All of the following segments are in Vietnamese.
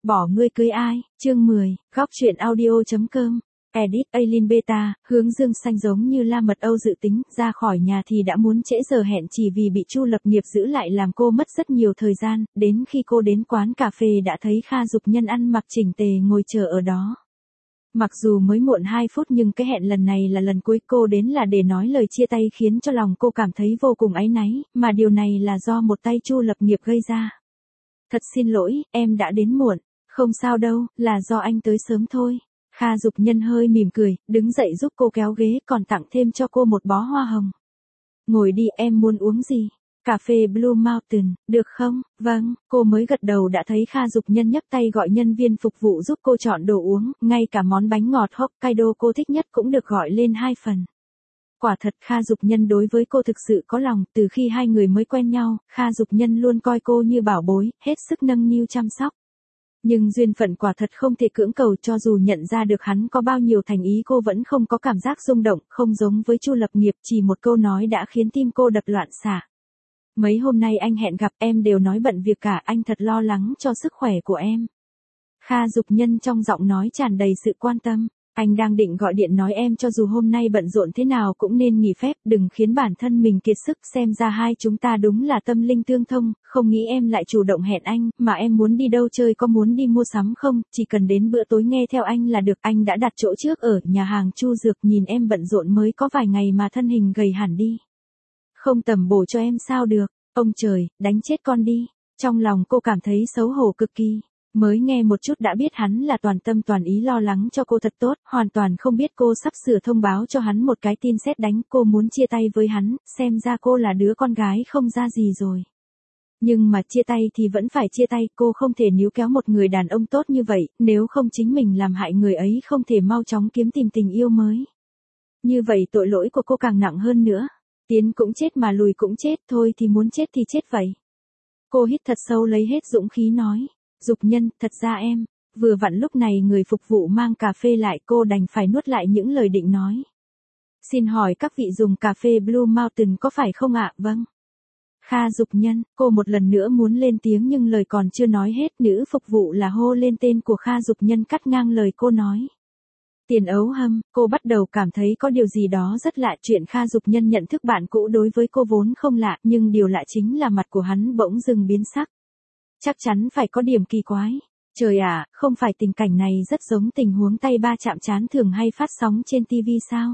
bỏ ngươi cưới ai, chương 10, góc truyện audio.com. Edit Alien Beta, hướng dương xanh giống như La Mật Âu dự tính, ra khỏi nhà thì đã muốn trễ giờ hẹn chỉ vì bị Chu Lập Nghiệp giữ lại làm cô mất rất nhiều thời gian, đến khi cô đến quán cà phê đã thấy Kha Dục Nhân ăn mặc chỉnh tề ngồi chờ ở đó. Mặc dù mới muộn 2 phút nhưng cái hẹn lần này là lần cuối cô đến là để nói lời chia tay khiến cho lòng cô cảm thấy vô cùng áy náy, mà điều này là do một tay Chu Lập Nghiệp gây ra. Thật xin lỗi, em đã đến muộn. Không sao đâu, là do anh tới sớm thôi. Kha Dục Nhân hơi mỉm cười, đứng dậy giúp cô kéo ghế còn tặng thêm cho cô một bó hoa hồng. Ngồi đi, em muốn uống gì? Cà phê Blue Mountain, được không? Vâng, cô mới gật đầu đã thấy Kha Dục Nhân nhấc tay gọi nhân viên phục vụ giúp cô chọn đồ uống, ngay cả món bánh ngọt Hokkaido cô thích nhất cũng được gọi lên 2 phần. Quả thật Kha Dục Nhân đối với cô thực sự có lòng, từ khi hai người mới quen nhau, Kha Dục Nhân luôn coi cô như bảo bối, hết sức nâng niu chăm sóc. Nhưng duyên phận quả thật không thể cưỡng cầu, cho dù nhận ra được hắn có bao nhiêu thành ý cô vẫn không có cảm giác rung động, không giống với Chu Lập Nghiệp, chỉ một câu nói đã khiến tim cô đập loạn xạ. Mấy hôm nay anh hẹn gặp em đều nói bận việc cả, anh thật lo lắng cho sức khỏe của em. Kha Dục Nhân trong giọng nói tràn đầy sự quan tâm. Anh đang định gọi điện nói em cho dù hôm nay bận rộn thế nào cũng nên nghỉ phép, đừng khiến bản thân mình kiệt sức, xem ra hai chúng ta đúng là tâm linh tương thông, không nghĩ em lại chủ động hẹn anh, mà em muốn đi đâu chơi, có muốn đi mua sắm không, chỉ cần đến bữa tối nghe theo anh là được, anh đã đặt chỗ trước ở nhà hàng Chu Dược, nhìn em bận rộn mới có vài ngày mà thân hình gầy hẳn đi. Không tầm bổ cho em sao được, ông trời, đánh chết con đi, trong lòng cô cảm thấy xấu hổ cực kỳ. Mới nghe một chút đã biết hắn là toàn tâm toàn ý lo lắng cho cô thật tốt, hoàn toàn không biết cô sắp sửa thông báo cho hắn một cái tin sét đánh, cô muốn chia tay với hắn, xem ra cô là đứa con gái không ra gì rồi. Nhưng mà chia tay thì vẫn phải chia tay, cô không thể níu kéo một người đàn ông tốt như vậy, nếu không chính mình làm hại người ấy không thể mau chóng kiếm tìm tình yêu mới. Như vậy tội lỗi của cô càng nặng hơn nữa. Tiến cũng chết mà lùi cũng chết, thôi thì muốn chết thì chết vậy. Cô hít thật sâu lấy hết dũng khí nói. Dục Nhân, thật ra em, vừa vặn lúc này người phục vụ mang cà phê lại, cô đành phải nuốt lại những lời định nói. Xin hỏi các vị dùng cà phê Blue Mountain có phải không ạ? Vâng. Kha Dục Nhân, cô một lần nữa muốn lên tiếng nhưng lời còn chưa nói hết, nữ phục vụ là hô lên tên của Kha Dục Nhân cắt ngang lời cô nói. Tiền Ấu Hâm, cô bắt đầu cảm thấy có điều gì đó rất lạ, chuyện Kha Dục Nhân nhận thức bạn cũ đối với cô vốn không lạ, nhưng điều lạ chính là mặt của hắn bỗng dưng biến sắc. Chắc chắn phải có điểm kỳ quái. Trời ạ, không phải tình cảnh này rất giống tình huống tay ba chạm trán thường hay phát sóng trên TV sao?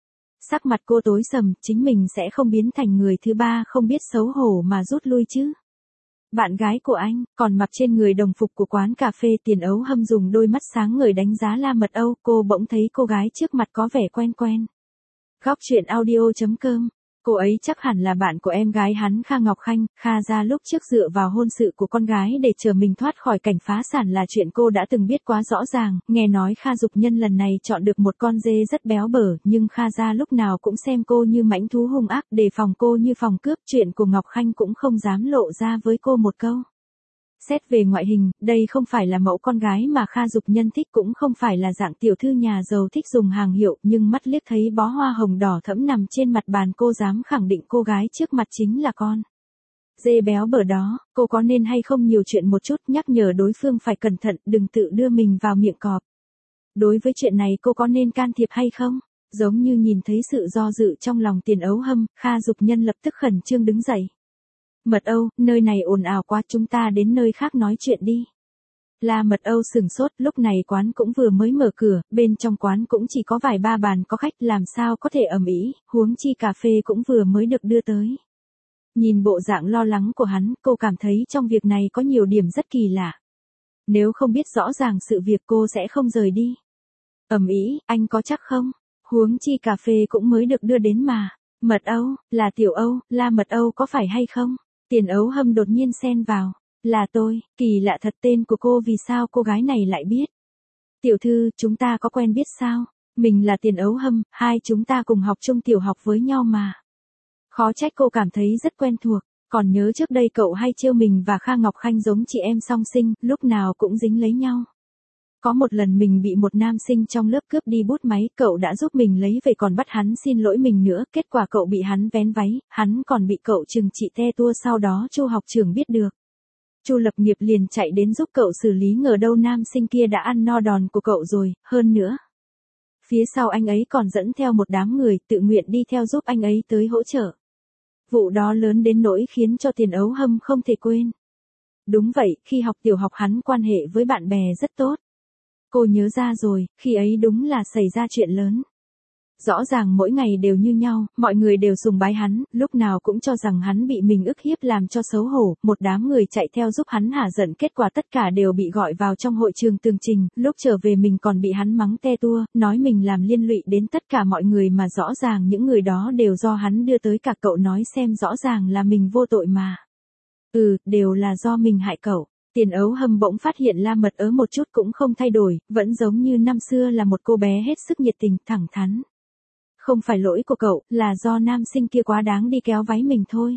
Sắc mặt cô tối sầm, chính mình sẽ không biến thành người thứ ba không biết xấu hổ mà rút lui chứ. Bạn gái của anh, còn mặc trên người đồng phục của quán cà phê. Tiền Ấu Hâm dùng đôi mắt sáng ngời đánh giá La Mật Âu, cô bỗng thấy cô gái trước mặt có vẻ quen quen. Góc truyện audio.com. Cô ấy chắc hẳn là bạn của em gái hắn Kha Ngọc Khanh. Kha gia lúc trước dựa vào hôn sự của con gái để chờ mình thoát khỏi cảnh phá sản là chuyện cô đã từng biết quá rõ ràng, nghe nói Kha Dục Nhân lần này chọn được một con dê rất béo bở, nhưng Kha gia lúc nào cũng xem cô như mãnh thú hung ác, đề phòng cô như phòng cướp, chuyện của Ngọc Khanh cũng không dám lộ ra với cô một câu. Xét về ngoại hình, đây không phải là mẫu con gái mà Kha Dục Nhân thích, cũng không phải là dạng tiểu thư nhà giàu thích dùng hàng hiệu, nhưng mắt liếc thấy bó hoa hồng đỏ thẫm nằm trên mặt bàn, cô dám khẳng định cô gái trước mặt chính là con dê béo bở đó. Cô có nên hay không nhiều chuyện một chút, nhắc nhở đối phương phải cẩn thận, đừng tự đưa mình vào miệng cọp. Đối với chuyện này cô có nên can thiệp hay không? Giống như nhìn thấy sự do dự trong lòng Tiền Ấu Hâm, Kha Dục Nhân lập tức khẩn trương đứng dậy. Mật Âu, nơi này ồn ào quá, chúng ta đến nơi khác nói chuyện đi. La Mật Âu sửng sốt, lúc này quán cũng vừa mới mở cửa, bên trong quán cũng chỉ có vài ba bàn có khách, làm sao có thể ầm ĩ, huống chi cà phê cũng vừa mới được đưa tới. Nhìn bộ dạng lo lắng của hắn, cô cảm thấy trong việc này có nhiều điểm rất kỳ lạ. Nếu không biết rõ ràng sự việc cô sẽ không rời đi. Ầm ĩ, anh có chắc không? Huống chi cà phê cũng mới được đưa đến mà. Mật Âu, là Tiểu Âu, La Mật Âu có phải hay không? Tiền Ấu Hâm đột nhiên xen vào. Là tôi, kỳ lạ thật, tên của cô vì sao cô gái này lại biết? Tiểu thư, chúng ta có quen biết sao? Mình là Tiền Ấu Hâm, hai chúng ta cùng học chung tiểu học với nhau mà. Khó trách cô cảm thấy rất quen thuộc, còn nhớ trước đây cậu hay trêu mình và Kha Ngọc Khanh giống chị em song sinh, lúc nào cũng dính lấy nhau. Có một lần mình bị một nam sinh trong lớp cướp đi bút máy, cậu đã giúp mình lấy về còn bắt hắn xin lỗi mình nữa, kết quả cậu bị hắn vén váy, hắn còn bị cậu trừng trị te tua, sau đó Chu học trưởng biết được. Chu Lập Nghiệp liền chạy đến giúp cậu xử lý, ngờ đâu nam sinh kia đã ăn no đòn của cậu rồi, hơn nữa. Phía sau anh ấy còn dẫn theo một đám người tự nguyện đi theo giúp anh ấy tới hỗ trợ. Vụ đó lớn đến nỗi khiến cho Tiền Ấu Hâm không thể quên. Đúng vậy, khi học tiểu học hắn quan hệ với bạn bè rất tốt. Cô nhớ ra rồi, khi ấy đúng là xảy ra chuyện lớn. Rõ ràng mỗi ngày đều như nhau, mọi người đều sùng bái hắn, lúc nào cũng cho rằng hắn bị mình ức hiếp làm cho xấu hổ, một đám người chạy theo giúp hắn hả giận, kết quả tất cả đều bị gọi vào trong hội trường tường trình, lúc trở về mình còn bị hắn mắng te tua, nói mình làm liên lụy đến tất cả mọi người mà rõ ràng những người đó đều do hắn đưa tới, cả cậu nói xem, rõ ràng là mình vô tội mà. Đều là do mình hại cậu. Tiền Ấu Hâm bỗng phát hiện La Mật Ớ một chút cũng không thay đổi, vẫn giống như năm xưa là một cô bé hết sức nhiệt tình, thẳng thắn. Không phải lỗi của cậu, là do nam sinh kia quá đáng đi kéo váy mình thôi.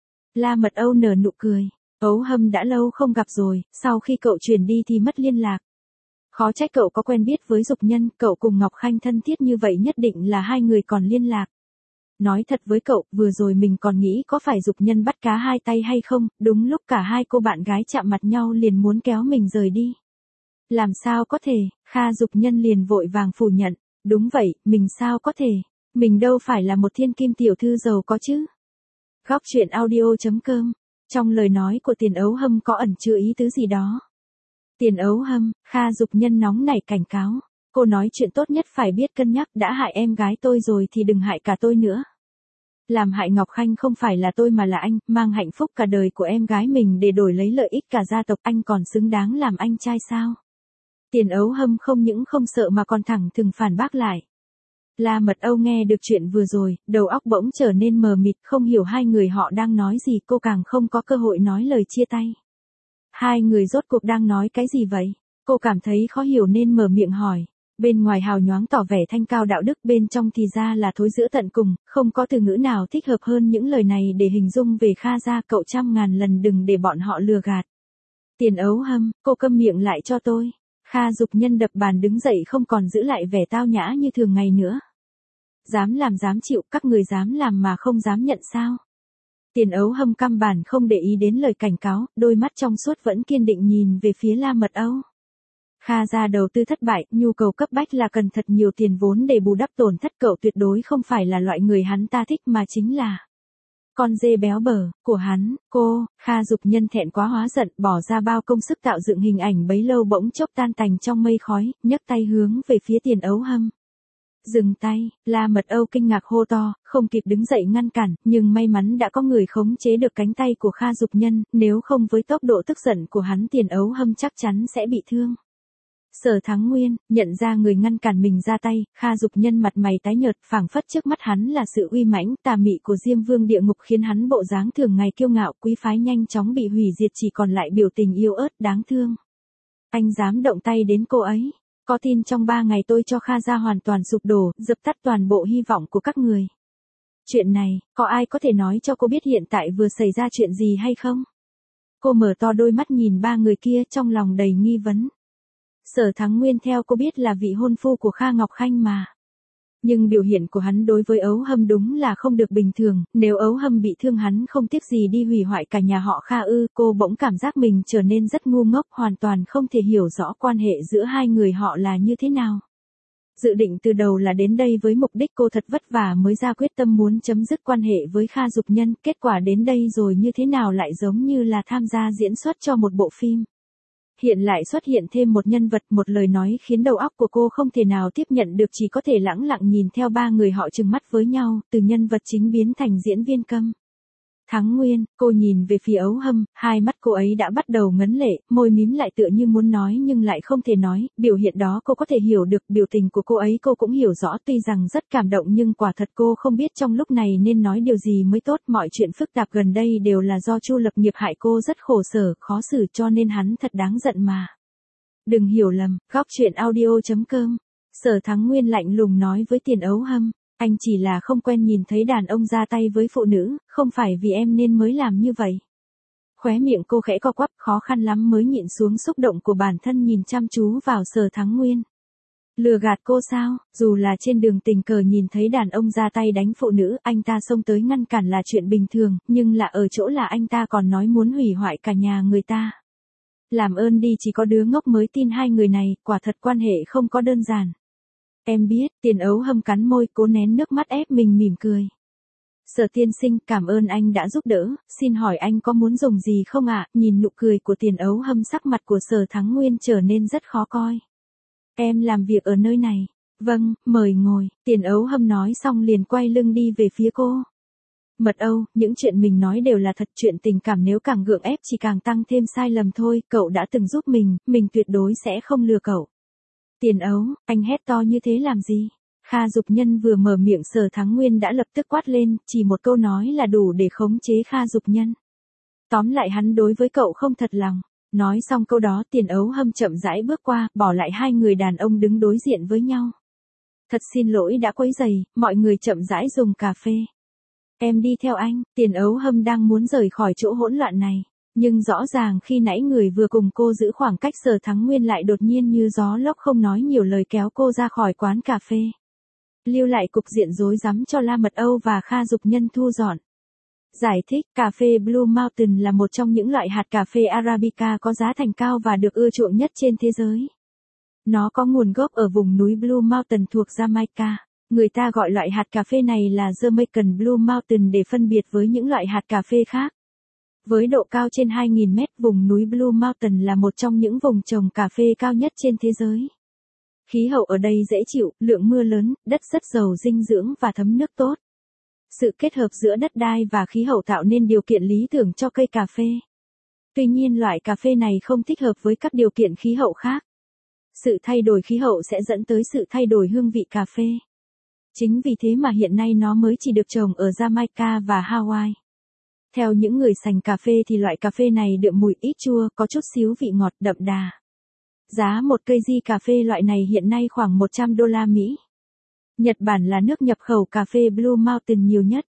La Mật Âu nở nụ cười. Ấu Hâm đã lâu không gặp rồi, sau khi cậu chuyển đi thì mất liên lạc. Khó trách cậu có quen biết với Dục Nhân, cậu cùng Ngọc Khanh thân thiết như vậy nhất định là hai người còn liên lạc. Nói thật với cậu, vừa rồi mình còn nghĩ có phải Dục Nhân bắt cá hai tay hay không, đúng lúc cả hai cô bạn gái chạm mặt nhau liền muốn kéo mình rời đi. Làm sao có thể, Kha Dục Nhân liền vội vàng phủ nhận. Đúng vậy, mình sao có thể, mình đâu phải là một thiên kim tiểu thư giàu có chứ. Góc truyện audio.com. Trong lời nói của Tiền Ấu Hâm có ẩn chứa ý tứ gì đó. Tiền Ấu Hâm, Kha Dục Nhân nóng nảy cảnh cáo. Cô nói chuyện tốt nhất phải biết cân nhắc, đã hại em gái tôi rồi thì đừng hại cả tôi nữa. Làm hại Ngọc Khanh không phải là tôi mà là anh, mang hạnh phúc cả đời của em gái mình để đổi lấy lợi ích cả gia tộc, anh còn xứng đáng làm anh trai sao? Tiền Ấu Hâm không những không sợ mà còn thẳng thừng phản bác lại. La Mật Âu nghe được chuyện vừa rồi, đầu óc bỗng trở nên mờ mịt, không hiểu hai người họ đang nói gì, cô càng không có cơ hội nói lời chia tay. Hai người rốt cuộc đang nói cái gì vậy? Cô cảm thấy khó hiểu nên mở miệng hỏi. Bên ngoài hào nhoáng tỏ vẻ thanh cao đạo đức, bên trong thì ra là thối rữa tận cùng, không có từ ngữ nào thích hợp hơn những lời này để hình dung về Kha gia, cậu trăm ngàn lần đừng để bọn họ lừa gạt. Tiền Ấu Hâm, cô câm miệng lại cho tôi. Kha Dục Nhân đập bàn đứng dậy, không còn giữ lại vẻ tao nhã như thường ngày nữa. Dám làm dám chịu, các người dám làm mà không dám nhận sao? Tiền Ấu Hâm căm bản không để ý đến lời cảnh cáo, đôi mắt trong suốt vẫn kiên định nhìn về phía La Mật Âu. Kha gia đầu tư thất bại, nhu cầu cấp bách là cần thật nhiều tiền vốn để bù đắp tổn thất, cậu tuyệt đối không phải là loại người hắn ta thích mà chính là con dê béo bở của hắn. Cô, Kha Dục Nhân thẹn quá hóa giận, bỏ ra bao công sức tạo dựng hình ảnh bấy lâu bỗng chốc tan tành trong mây khói, nhấc tay hướng về phía Tiền Ấu Hâm. Dừng tay, La Mật Âu kinh ngạc hô to, không kịp đứng dậy ngăn cản, nhưng may mắn đã có người khống chế được cánh tay của Kha Dục Nhân, nếu không với tốc độ tức giận của hắn, Tiền Ấu Hâm chắc chắn sẽ bị thương. Sở Thắng Nguyên, nhận ra người ngăn cản mình ra tay, Kha Dục Nhân mặt mày tái nhợt, phảng phất trước mắt hắn là sự uy mãnh, tà mị của Diêm Vương địa ngục, khiến hắn bộ dáng thường ngày kiêu ngạo quý phái nhanh chóng bị hủy diệt, chỉ còn lại biểu tình yếu ớt đáng thương. Anh dám động tay đến cô ấy? Có tin trong 3 ngày tôi cho Kha gia hoàn toàn sụp đổ, dập tắt toàn bộ hy vọng của các người? Chuyện này, có ai có thể nói cho cô biết hiện tại vừa xảy ra chuyện gì hay không? Cô mở to đôi mắt nhìn ba người kia, trong lòng đầy nghi vấn. Sở Thắng Nguyên theo cô biết là vị hôn phu của Kha Ngọc Khanh mà. Nhưng biểu hiện của hắn đối với Ấu Hâm đúng là không được bình thường, nếu Ấu Hâm bị thương hắn không tiếc gì đi hủy hoại cả nhà họ Kha ư? Cô bỗng cảm giác mình trở nên rất ngu ngốc, hoàn toàn không thể hiểu rõ quan hệ giữa hai người họ là như thế nào. Dự định từ đầu là đến đây với mục đích cô thật vất vả mới ra quyết tâm muốn chấm dứt quan hệ với Kha Dục Nhân, kết quả đến đây rồi như thế nào lại giống như là tham gia diễn xuất cho một bộ phim. Hiện lại xuất hiện thêm một nhân vật, một lời nói khiến đầu óc của cô không thể nào tiếp nhận được, chỉ có thể lẳng lặng nhìn theo ba người họ trừng mắt với nhau, từ nhân vật chính biến thành diễn viên câm. Thắng Nguyên, cô nhìn về phía Ấu Hâm, hai mắt cô ấy đã bắt đầu ngấn lệ, môi mím lại tựa như muốn nói nhưng lại không thể nói, biểu hiện đó cô có thể hiểu được, biểu tình của cô ấy cô cũng hiểu rõ, tuy rằng rất cảm động nhưng quả thật cô không biết trong lúc này nên nói điều gì mới tốt, mọi chuyện phức tạp gần đây đều là do Chu Lập Nghiệp hại cô rất khổ sở, khó xử cho nên hắn thật đáng giận mà. Đừng hiểu lầm, góc truyện audio.com. Sở Thắng Nguyên lạnh lùng nói với Tiền Ấu Hâm. Anh chỉ là không quen nhìn thấy đàn ông ra tay với phụ nữ, không phải vì em nên mới làm như vậy. Khóe miệng cô khẽ co quắp, khó khăn lắm mới nhịn xuống xúc động của bản thân nhìn chăm chú vào Sở Thắng Nguyên. Lừa gạt cô sao, dù là trên đường tình cờ nhìn thấy đàn ông ra tay đánh phụ nữ, anh ta xông tới ngăn cản là chuyện bình thường, nhưng là ở chỗ là anh ta còn nói muốn hủy hoại cả nhà người ta. Làm ơn đi, chỉ có đứa ngốc mới tin hai người này, quả thật quan hệ không có đơn giản. Em biết, Tiền Ấu Hâm cắn môi, cố nén nước mắt ép mình mỉm cười. Sở tiên sinh, cảm ơn anh đã giúp đỡ, xin hỏi anh có muốn dùng gì không ạ? Nhìn nụ cười của Tiền Ấu Hâm, sắc mặt của Sở Thắng Nguyên trở nên rất khó coi. Em làm việc ở nơi này. Vâng, mời ngồi. Tiền Ấu Hâm nói xong liền quay lưng đi về phía cô. Mật Âu, những chuyện mình nói đều là thật, chuyện tình cảm nếu càng gượng ép chỉ càng tăng thêm sai lầm thôi, cậu đã từng giúp mình tuyệt đối sẽ không lừa cậu. Tiền Ấu, anh hét to như thế làm gì? Kha Dục Nhân vừa mở miệng, Sở Thắng Nguyên đã lập tức quát lên, chỉ một câu nói là đủ để khống chế Kha Dục Nhân. Tóm lại hắn đối với cậu không thật lòng. Nói xong câu đó, Tiền Ấu Hâm chậm rãi bước qua, bỏ lại hai người đàn ông đứng đối diện với nhau. Thật xin lỗi đã quấy rầy, mọi người chậm rãi dùng cà phê. Em đi theo anh. Tiền Ấu Hâm đang muốn rời khỏi chỗ hỗn loạn này. Nhưng rõ ràng khi nãy người vừa cùng cô giữ khoảng cách, Sở Thắng Nguyên lại đột nhiên như gió lốc không nói nhiều lời kéo cô ra khỏi quán cà phê. Lưu lại cục diện rối rắm cho La Mật Âu và Kha Dục Nhân thu dọn. Giải thích, cà phê Blue Mountain là một trong những loại hạt cà phê Arabica có giá thành cao và được ưa chuộng nhất trên thế giới. Nó có nguồn gốc ở vùng núi Blue Mountain thuộc Jamaica. Người ta gọi loại hạt cà phê này là Jamaican Blue Mountain để phân biệt với những loại hạt cà phê khác. Với độ cao trên 2.000 mét, vùng núi Blue Mountain là một trong những vùng trồng cà phê cao nhất trên thế giới. Khí hậu ở đây dễ chịu, lượng mưa lớn, đất rất giàu dinh dưỡng và thấm nước tốt. Sự kết hợp giữa đất đai và khí hậu tạo nên điều kiện lý tưởng cho cây cà phê. Tuy nhiên loại cà phê này không thích hợp với các điều kiện khí hậu khác. Sự thay đổi khí hậu sẽ dẫn tới sự thay đổi hương vị cà phê. Chính vì thế mà hiện nay nó mới chỉ được trồng ở Jamaica và Hawaii. Theo những người sành cà phê thì loại cà phê này đượm mùi ít chua, có chút xíu vị ngọt đậm đà. Giá một cây di cà phê loại này hiện nay khoảng 100 đô la Mỹ. Nhật Bản là nước nhập khẩu cà phê Blue Mountain nhiều nhất.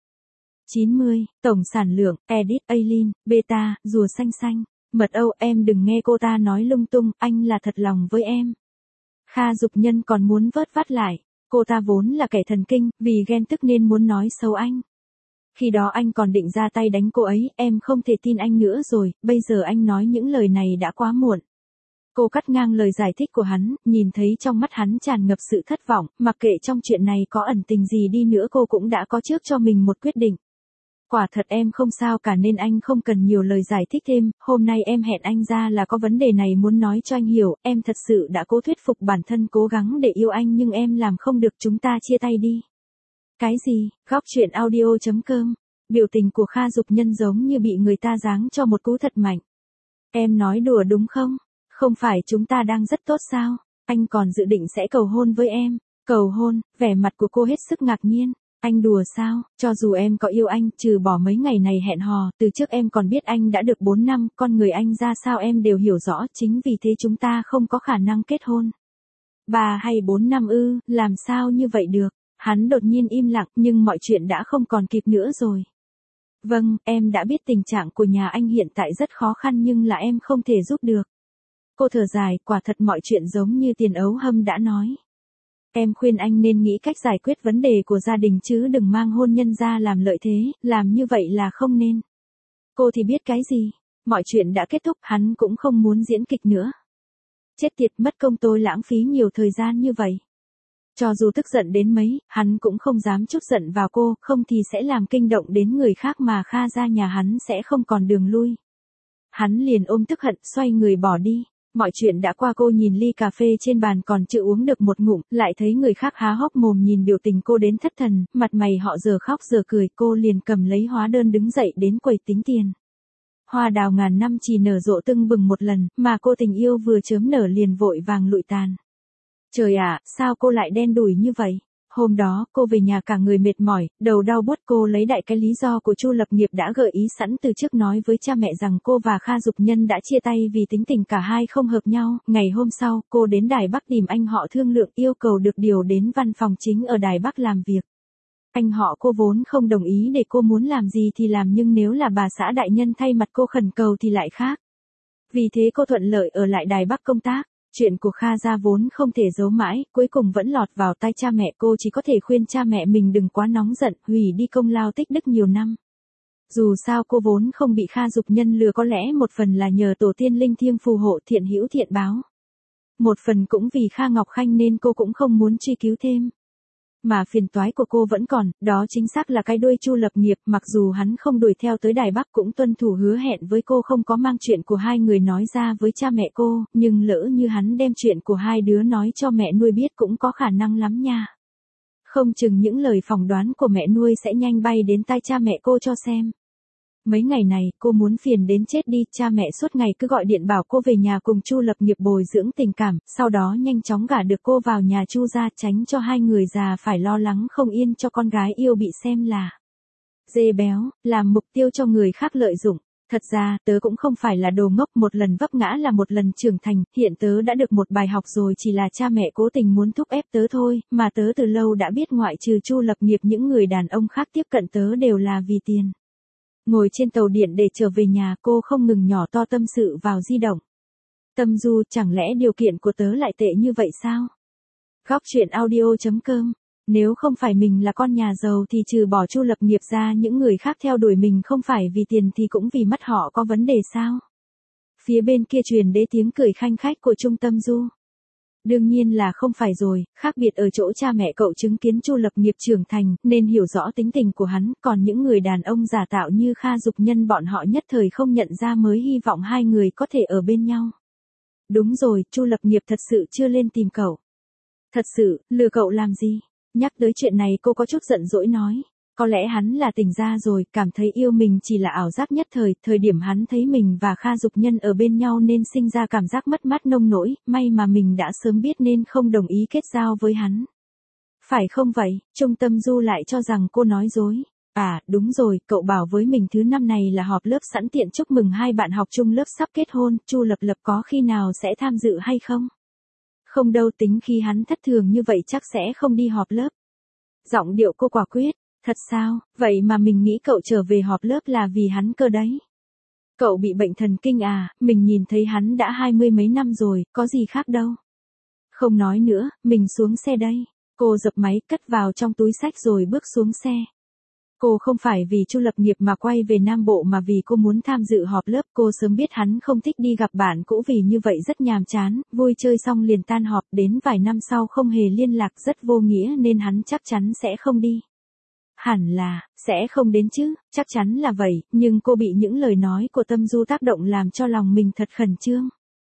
90, tổng sản lượng, Edit Alin, Beta, rùa xanh xanh. Mật Âu, em đừng nghe cô ta nói lung tung, anh là thật lòng với em. Kha Dục Nhân còn muốn vớt vát lại. Cô ta vốn là kẻ thần kinh, vì ghen tức nên muốn nói xấu anh. Khi đó anh còn định ra tay đánh cô ấy, em không thể tin anh nữa rồi, bây giờ anh nói những lời này đã quá muộn. Cô cắt ngang lời giải thích của hắn, nhìn thấy trong mắt hắn tràn ngập sự thất vọng, mặc kệ trong chuyện này có ẩn tình gì đi nữa cô cũng đã có trước cho mình một quyết định. Quả thật em không sao cả nên anh không cần nhiều lời giải thích thêm, hôm nay em hẹn anh ra là có vấn đề này muốn nói cho anh hiểu, em thật sự đã cố thuyết phục bản thân cố gắng để yêu anh nhưng em làm không được, chúng ta chia tay đi. Cái gì? Góc truyện audio.com. Biểu tình của Kha Dục Nhân giống như bị người ta giáng cho một cú thật mạnh. Em nói đùa đúng không? Không phải chúng ta đang rất tốt sao? Anh còn dự định sẽ cầu hôn với em. Cầu hôn? Vẻ mặt của cô hết sức ngạc nhiên. Anh đùa sao? Cho dù em có yêu anh, trừ bỏ mấy ngày này hẹn hò, từ trước em còn biết anh đã được 4 năm, con người anh ra sao em đều hiểu rõ, chính vì thế chúng ta không có khả năng kết hôn. 3 hay 4 năm ư, làm sao như vậy được? Hắn đột nhiên im lặng, nhưng mọi chuyện đã không còn kịp nữa rồi. Vâng, em đã biết tình trạng của nhà anh hiện tại rất khó khăn nhưng là em không thể giúp được. Cô thở dài, quả thật mọi chuyện giống như Tiền Ấu Hâm đã nói. Em khuyên anh nên nghĩ cách giải quyết vấn đề của gia đình chứ đừng mang hôn nhân ra làm lợi thế, làm như vậy là không nên. Cô thì biết cái gì, mọi chuyện đã kết thúc, hắn cũng không muốn diễn kịch nữa. Chết tiệt, mất công tôi lãng phí nhiều thời gian như vậy. Cho dù tức giận đến mấy, hắn cũng không dám trút giận vào cô, không thì sẽ làm kinh động đến người khác mà Kha ra nhà hắn sẽ không còn đường lui. Hắn liền ôm tức hận, xoay người bỏ đi. Mọi chuyện đã qua, cô nhìn ly cà phê trên bàn còn chưa uống được một ngụm, lại thấy người khác há hốc mồm nhìn biểu tình cô đến thất thần, mặt mày họ giờ khóc giờ cười, cô liền cầm lấy hóa đơn đứng dậy đến quầy tính tiền. Hoa đào ngàn năm chỉ nở rộ tưng bừng một lần, mà cô tình yêu vừa chớm nở liền vội vàng lụi tàn. Trời ạ, sao cô lại đen đủi như vậy? Hôm đó, cô về nhà cả người mệt mỏi, đầu đau buốt, cô lấy đại cái lý do của Chu Lập Nghiệp đã gợi ý sẵn từ trước, nói với cha mẹ rằng cô và Kha Dục Nhân đã chia tay vì tính tình cả hai không hợp nhau. Ngày hôm sau, cô đến Đài Bắc tìm anh họ thương lượng, yêu cầu được điều đến văn phòng chính ở Đài Bắc làm việc. Anh họ cô vốn không đồng ý để cô muốn làm gì thì làm, nhưng nếu là bà xã đại nhân thay mặt cô khẩn cầu thì lại khác. Vì thế cô thuận lợi ở lại Đài Bắc công tác. Chuyện của Kha gia vốn không thể giấu mãi, cuối cùng vẫn lọt vào tay cha mẹ cô, chỉ có thể khuyên cha mẹ mình đừng quá nóng giận, hủy đi công lao tích đức nhiều năm. Dù sao cô vốn không bị Kha Dục Nhân lừa, có lẽ một phần là nhờ tổ tiên linh thiêng phù hộ, thiện hữu thiện báo. Một phần cũng vì Kha Ngọc Khanh nên cô cũng không muốn truy cứu thêm. Mà phiền toái của cô vẫn còn, đó chính xác là cái đuôi Chu Lập Nghiệp, mặc dù hắn không đuổi theo tới Đài Bắc cũng tuân thủ hứa hẹn với cô, không có mang chuyện của hai người nói ra với cha mẹ cô, nhưng lỡ như hắn đem chuyện của hai đứa nói cho mẹ nuôi biết cũng có khả năng lắm nha. Không chừng những lời phỏng đoán của mẹ nuôi sẽ nhanh bay đến tai cha mẹ cô cho xem. Mấy ngày này, cô muốn phiền đến chết đi, cha mẹ suốt ngày cứ gọi điện bảo cô về nhà cùng Chu Lập Nghiệp bồi dưỡng tình cảm, sau đó nhanh chóng gả được cô vào nhà Chu gia, tránh cho hai người già phải lo lắng không yên cho con gái yêu bị xem là dê béo, làm mục tiêu cho người khác lợi dụng. Thật ra, tớ cũng không phải là đồ ngốc, một lần vấp ngã là một lần trưởng thành, hiện tớ đã được một bài học rồi, chỉ là cha mẹ cố tình muốn thúc ép tớ thôi, mà tớ từ lâu đã biết ngoại trừ Chu Lập Nghiệp những người đàn ông khác tiếp cận tớ đều là vì tiền. Ngồi trên tàu điện để trở về nhà, cô không ngừng nhỏ to tâm sự vào di động. Tâm Du, chẳng lẽ điều kiện của tớ lại tệ như vậy sao? Góc truyện audio.com. Nếu không phải mình là con nhà giàu thì trừ bỏ Chu Lập Nghiệp ra, những người khác theo đuổi mình không phải vì tiền thì cũng vì mắt họ có vấn đề sao? Phía bên kia truyền đến tiếng cười khanh khách của Trung Tâm Du. Đương nhiên là không phải rồi, khác biệt ở chỗ cha mẹ cậu chứng kiến Chu Lập Nghiệp trưởng thành, nên hiểu rõ tính tình của hắn, còn những người đàn ông giả tạo như Kha Dục Nhân bọn họ nhất thời không nhận ra mới hy vọng hai người có thể ở bên nhau. Đúng rồi, Chu Lập Nghiệp thật sự chưa lên tìm cậu. Thật sự, lừa cậu làm gì? Nhắc tới chuyện này cô có chút giận dỗi nói. Có lẽ hắn là tỉnh ra rồi, cảm thấy yêu mình chỉ là ảo giác nhất thời điểm hắn thấy mình và Kha Dục Nhân ở bên nhau nên sinh ra cảm giác mất mát nông nỗi, may mà mình đã sớm biết nên không đồng ý kết giao với hắn. Phải không vậy? Trung Tâm Du lại cho rằng cô nói dối. À, đúng rồi, cậu bảo với mình thứ năm này là họp lớp, sẵn tiện chúc mừng hai bạn học chung lớp sắp kết hôn, Chu Lập Lập có khi nào sẽ tham dự hay không? Không đâu, tính khi hắn thất thường như vậy chắc sẽ không đi họp lớp. Giọng điệu cô quả quyết. Thật sao, vậy mà mình nghĩ cậu trở về họp lớp là vì hắn cơ đấy. Cậu bị bệnh thần kinh à, mình nhìn thấy hắn đã 20 mấy năm rồi, có gì khác đâu. Không nói nữa, mình xuống xe đây. Cô dập máy, cất vào trong túi xách rồi bước xuống xe. Cô không phải vì Chu Lập Nghiệp mà quay về Nam Bộ mà vì cô muốn tham dự họp lớp. Cô sớm biết hắn không thích đi gặp bạn cũ vì như vậy rất nhàm chán, vui chơi xong liền tan họp, đến vài năm sau không hề liên lạc, rất vô nghĩa nên hắn chắc chắn sẽ không đi. Hẳn là, sẽ không đến chứ, chắc chắn là vậy, nhưng cô bị những lời nói của Tâm Du tác động làm cho lòng mình thật khẩn trương.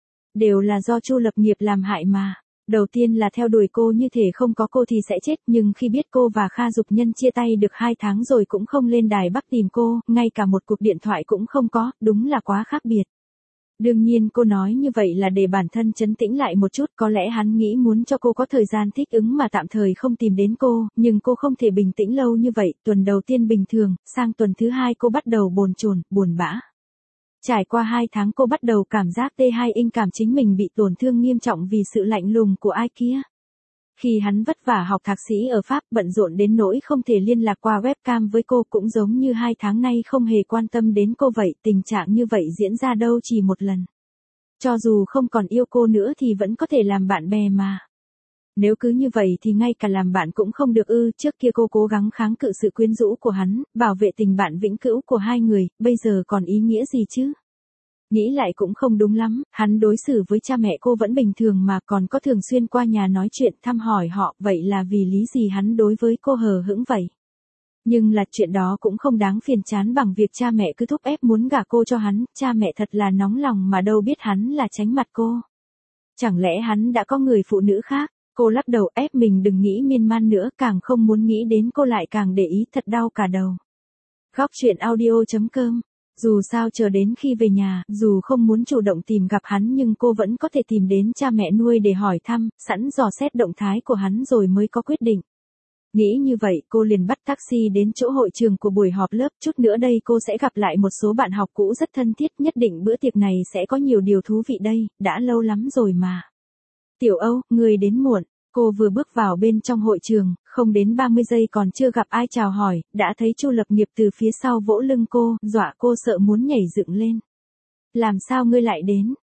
Đều là do Chu Lập Nghiệp làm hại mà. Đầu tiên là theo đuổi cô như thể không có cô thì sẽ chết, nhưng khi biết cô và Kha Dục Nhân chia tay được 2 tháng rồi cũng không lên Đài Bắc tìm cô, ngay cả một cuộc điện thoại cũng không có, đúng là quá khác biệt. Đương nhiên cô nói như vậy là để bản thân trấn tĩnh lại một chút, có lẽ hắn nghĩ muốn cho cô có thời gian thích ứng mà tạm thời không tìm đến cô, nhưng cô không thể bình tĩnh lâu như vậy, tuần đầu tiên bình thường, sang tuần thứ 2 cô bắt đầu bồn chồn, buồn bã. Trải qua 2 tháng cô bắt đầu cảm giác T2 inh cảm chính mình bị tổn thương nghiêm trọng vì sự lạnh lùng của ai kia. Khi hắn vất vả học thạc sĩ ở Pháp, bận rộn đến nỗi không thể liên lạc qua webcam với cô, cũng giống như 2 tháng nay không hề quan tâm đến cô vậy, tình trạng như vậy diễn ra đâu chỉ một lần. Cho dù không còn yêu cô nữa thì vẫn có thể làm bạn bè mà. Nếu cứ như vậy thì ngay cả làm bạn cũng không được ư, trước kia cô cố gắng kháng cự sự quyến rũ của hắn, bảo vệ tình bạn vĩnh cửu của hai người, bây giờ còn ý nghĩa gì chứ? Nghĩ lại cũng không đúng lắm, hắn đối xử với cha mẹ cô vẫn bình thường mà còn có thường xuyên qua nhà nói chuyện thăm hỏi họ, vậy là vì lý gì hắn đối với cô hờ hững vậy? Nhưng là chuyện đó cũng không đáng phiền chán bằng việc cha mẹ cứ thúc ép muốn gả cô cho hắn, cha mẹ thật là nóng lòng mà đâu biết hắn là tránh mặt cô. Chẳng lẽ hắn đã có người phụ nữ khác? Cô lắc đầu ép mình đừng nghĩ miên man nữa, càng không muốn nghĩ đến cô lại càng để ý, thật đau cả đầu. Góc truyện audio.com. Dù sao chờ đến khi về nhà, dù không muốn chủ động tìm gặp hắn nhưng cô vẫn có thể tìm đến cha mẹ nuôi để hỏi thăm, sẵn dò xét động thái của hắn rồi mới có quyết định. Nghĩ như vậy cô liền bắt taxi đến chỗ hội trường của buổi họp lớp, chút nữa đây cô sẽ gặp lại một số bạn học cũ rất thân thiết, nhất định bữa tiệc này sẽ có nhiều điều thú vị đây, đã lâu lắm rồi mà. Tiểu Âu, người đến muộn. Cô vừa bước vào bên trong hội trường, không đến 30 giây còn chưa gặp ai chào hỏi, đã thấy Chu Lập Nghiệp từ phía sau vỗ lưng cô, dọa cô sợ muốn nhảy dựng lên. Làm sao ngươi lại đến?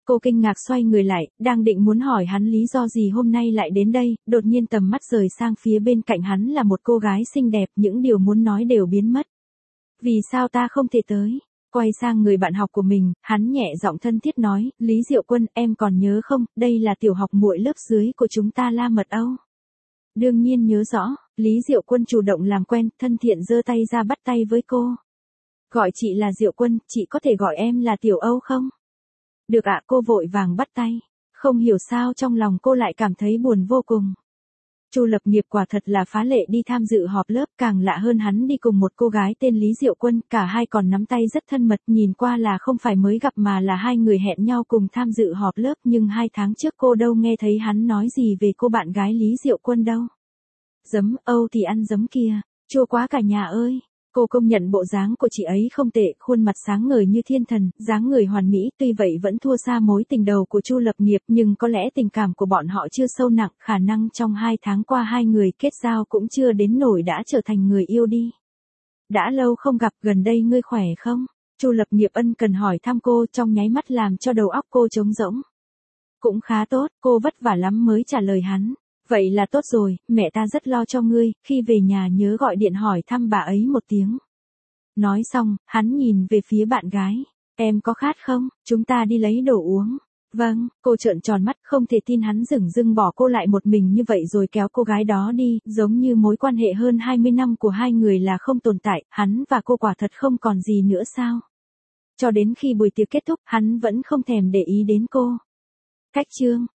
Cô kinh ngạc xoay người lại, đang định muốn hỏi hắn lý do gì hôm nay lại đến đây, đột nhiên tầm mắt rời sang phía bên cạnh hắn là một cô gái xinh đẹp, những điều muốn nói đều biến mất. Vì sao ta không thể tới? Quay sang người bạn học của mình, hắn nhẹ giọng thân thiết nói, Lý Diệu Quân, em còn nhớ không, đây là tiểu học muội lớp dưới của chúng ta La Mật Âu. Đương nhiên nhớ rõ, Lý Diệu Quân chủ động làm quen, thân thiện giơ tay ra bắt tay với cô. Gọi chị là Diệu Quân, chị có thể gọi em là Tiểu Âu không? Được ạ, cô vội vàng bắt tay. Không hiểu sao trong lòng cô lại cảm thấy buồn vô cùng. Chu Lập Nghiệp quả thật là phá lệ đi tham dự họp lớp, càng lạ hơn hắn đi cùng một cô gái tên Lý Diệu Quân, cả hai còn nắm tay rất thân mật, nhìn qua là không phải mới gặp mà là hai người hẹn nhau cùng tham dự họp lớp, nhưng 2 tháng trước cô đâu nghe thấy hắn nói gì về cô bạn gái Lý Diệu Quân đâu. Giấm, Âu thì ăn giấm kia, chua quá cả nhà ơi. Cô công nhận bộ dáng của chị ấy không tệ, khuôn mặt sáng ngời như thiên thần, dáng người hoàn mỹ, tuy vậy vẫn thua xa mối tình đầu của Chu Lập Nghiệp, nhưng có lẽ tình cảm của bọn họ chưa sâu nặng, khả năng trong 2 tháng qua hai người kết giao cũng chưa đến nổi đã trở thành người yêu đi. Đã lâu không gặp, gần đây ngươi khỏe không? Chu Lập Nghiệp ân cần hỏi thăm cô, trong nháy mắt làm cho đầu óc cô trống rỗng. Cũng khá tốt, cô vất vả lắm mới trả lời hắn. Vậy là tốt rồi, mẹ ta rất lo cho ngươi, khi về nhà nhớ gọi điện hỏi thăm bà ấy một tiếng. Nói xong, hắn nhìn về phía bạn gái. Em có khát không, chúng ta đi lấy đồ uống. Vâng, cô trợn tròn mắt không thể tin hắn dửng dưng bỏ cô lại một mình như vậy rồi kéo cô gái đó đi, giống như mối quan hệ hơn 20 năm của hai người là không tồn tại, hắn và cô quả thật không còn gì nữa sao? Cho đến khi buổi tiệc kết thúc, hắn vẫn không thèm để ý đến cô. Cách chương